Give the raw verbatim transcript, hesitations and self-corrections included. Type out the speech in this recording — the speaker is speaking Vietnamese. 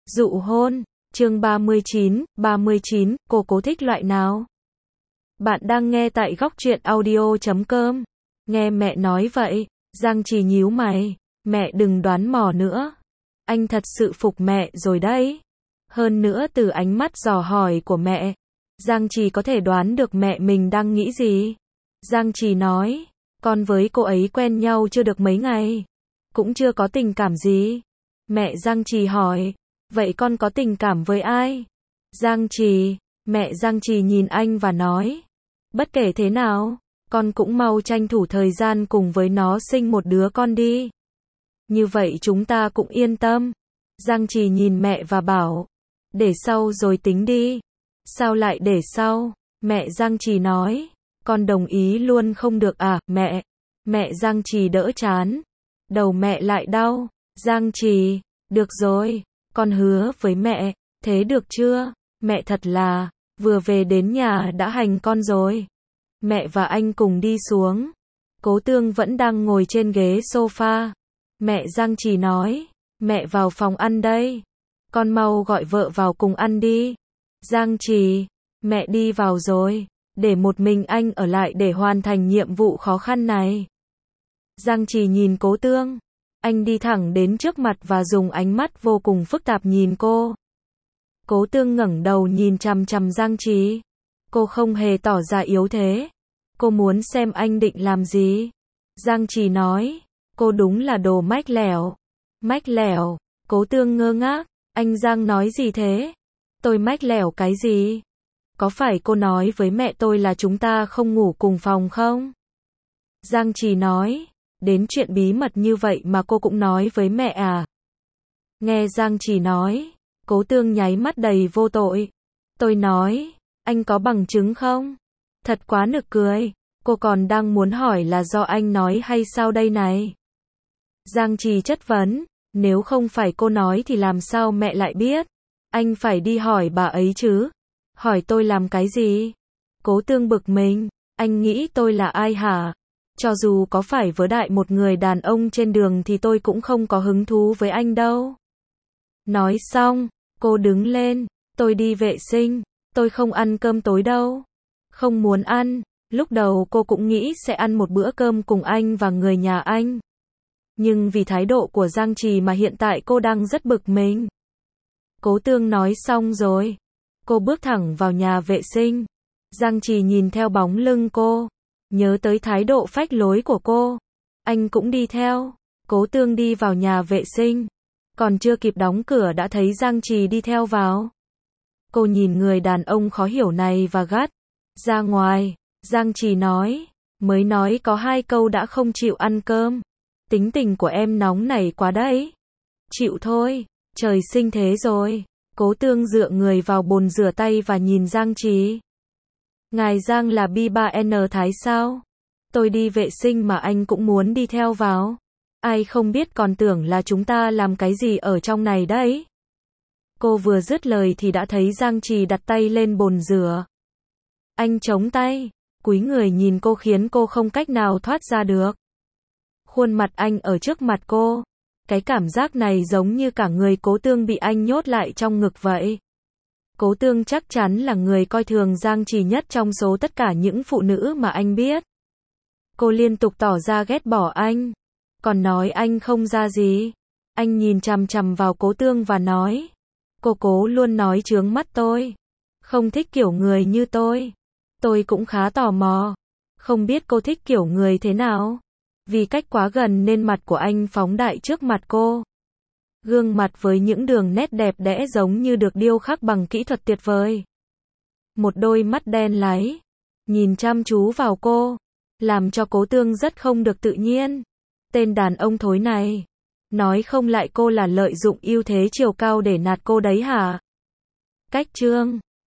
Dụ hôn, chương ba mươi chín, ba mươi chín, cô cố thích loại nào? Bạn đang nghe tại góc truyện audio chấm com. Nghe mẹ nói vậy, Giang Trì nhíu mày, mẹ đừng đoán mò nữa. Anh thật sự phục mẹ rồi đấy. Hơn nữa từ ánh mắt dò hỏi của mẹ, Giang Trì có thể đoán được mẹ mình đang nghĩ gì. Giang Trì nói, con với cô ấy quen nhau chưa được mấy ngày, cũng chưa có tình cảm gì. Mẹ Giang Trì hỏi, vậy con có tình cảm với ai? Giang Trì, mẹ Giang Trì nhìn anh và nói, bất kể thế nào, con cũng mau tranh thủ thời gian cùng với nó sinh một đứa con đi. Như vậy chúng ta cũng yên tâm. Giang Trì nhìn mẹ và bảo, để sau rồi tính đi. Sao lại để sau? Mẹ Giang Trì nói, con đồng ý luôn không được à, mẹ? Mẹ Giang Trì đỡ chán. Đầu mẹ lại đau. Giang Trì, được rồi, con hứa với mẹ, thế được chưa? Mẹ thật là, vừa về đến nhà đã hành con rồi. Mẹ và anh cùng đi xuống. Cố Tương vẫn đang ngồi trên ghế sofa. Mẹ Giang Trì nói, mẹ vào phòng ăn đây. Con mau gọi vợ vào cùng ăn đi. Giang Trì, mẹ đi vào rồi, để một mình anh ở lại để hoàn thành nhiệm vụ khó khăn này. Giang Trì nhìn Cố Tương. Anh đi thẳng đến trước mặt và dùng ánh mắt vô cùng phức tạp nhìn cô. Cố Tương ngẩng đầu nhìn chằm chằm Giang Trì. Cô không hề tỏ ra yếu thế. Cô muốn xem anh định làm gì. Giang Trì nói, cô đúng là đồ mách lẻo. Mách lẻo? Cố Tương ngơ ngác. Anh Giang nói gì thế? Tôi mách lẻo cái gì? Có phải cô nói với mẹ tôi là chúng ta không ngủ cùng phòng không? Giang Trì nói, đến chuyện bí mật như vậy mà cô cũng nói với mẹ à? Nghe Giang Trì nói, Cố Tương nháy mắt đầy vô tội. Tôi nói, anh có bằng chứng không? Thật quá nực cười. Cô còn đang muốn hỏi là do anh nói hay sao đây này? Giang Trì chất vấn, nếu không phải cô nói thì làm sao mẹ lại biết? Anh phải đi hỏi bà ấy chứ. Hỏi tôi làm cái gì? Cố Tương bực mình, anh nghĩ tôi là ai hả? Cho dù có phải vớ đại một người đàn ông trên đường thì tôi cũng không có hứng thú với anh đâu. Nói xong, cô đứng lên, tôi đi vệ sinh, tôi không ăn cơm tối đâu. Không muốn ăn, lúc đầu cô cũng nghĩ sẽ ăn một bữa cơm cùng anh và người nhà anh. Nhưng vì thái độ của Giang Trì mà hiện tại cô đang rất bực mình. Cố Tương nói xong rồi. Cô bước thẳng vào nhà vệ sinh. Giang Trì nhìn theo bóng lưng cô. Nhớ tới thái độ phách lối của cô. Anh cũng đi theo. Cố Tương đi vào nhà vệ sinh. Còn chưa kịp đóng cửa đã thấy Giang Trì đi theo vào. Cô nhìn người đàn ông khó hiểu này và gắt. Ra ngoài. Giang Trì nói. Mới nói có hai câu đã không chịu ăn cơm. Tính tình của em nóng nảy quá đấy. Chịu thôi. Trời sinh thế rồi. Cố Tương dựa người vào bồn rửa tay và nhìn Giang Trì. Ngài Giang là bi ba en Thái sao? Tôi đi vệ sinh mà anh cũng muốn đi theo vào. Ai không biết còn tưởng là chúng ta làm cái gì ở trong này đấy. Cô vừa dứt lời thì đã thấy Giang Trì đặt tay lên bồn rửa. Anh chống tay, cúi người nhìn cô khiến cô không cách nào thoát ra được. Khuôn mặt anh ở trước mặt cô. Cái cảm giác này giống như cả người Cố Tương bị anh nhốt lại trong ngực vậy. Cố Tương chắc chắn là người coi thường Giang Trì nhất trong số tất cả những phụ nữ mà anh biết. Cô liên tục tỏ ra ghét bỏ anh. Còn nói anh không ra gì. Anh nhìn chằm chằm vào Cố Tương và nói. Cô cố luôn nói chướng mắt tôi. Không thích kiểu người như tôi. Tôi cũng khá tò mò. Không biết cô thích kiểu người thế nào? Vì cách quá gần nên mặt của anh phóng đại trước mặt cô. Gương mặt với những đường nét đẹp đẽ giống như được điêu khắc bằng kỹ thuật tuyệt vời. Một đôi mắt đen láy, nhìn chăm chú vào cô, làm cho Cố Tương rất không được tự nhiên. Tên đàn ông thối này, nói không lại cô là lợi dụng ưu thế chiều cao để nạt cô đấy hả? Cách chương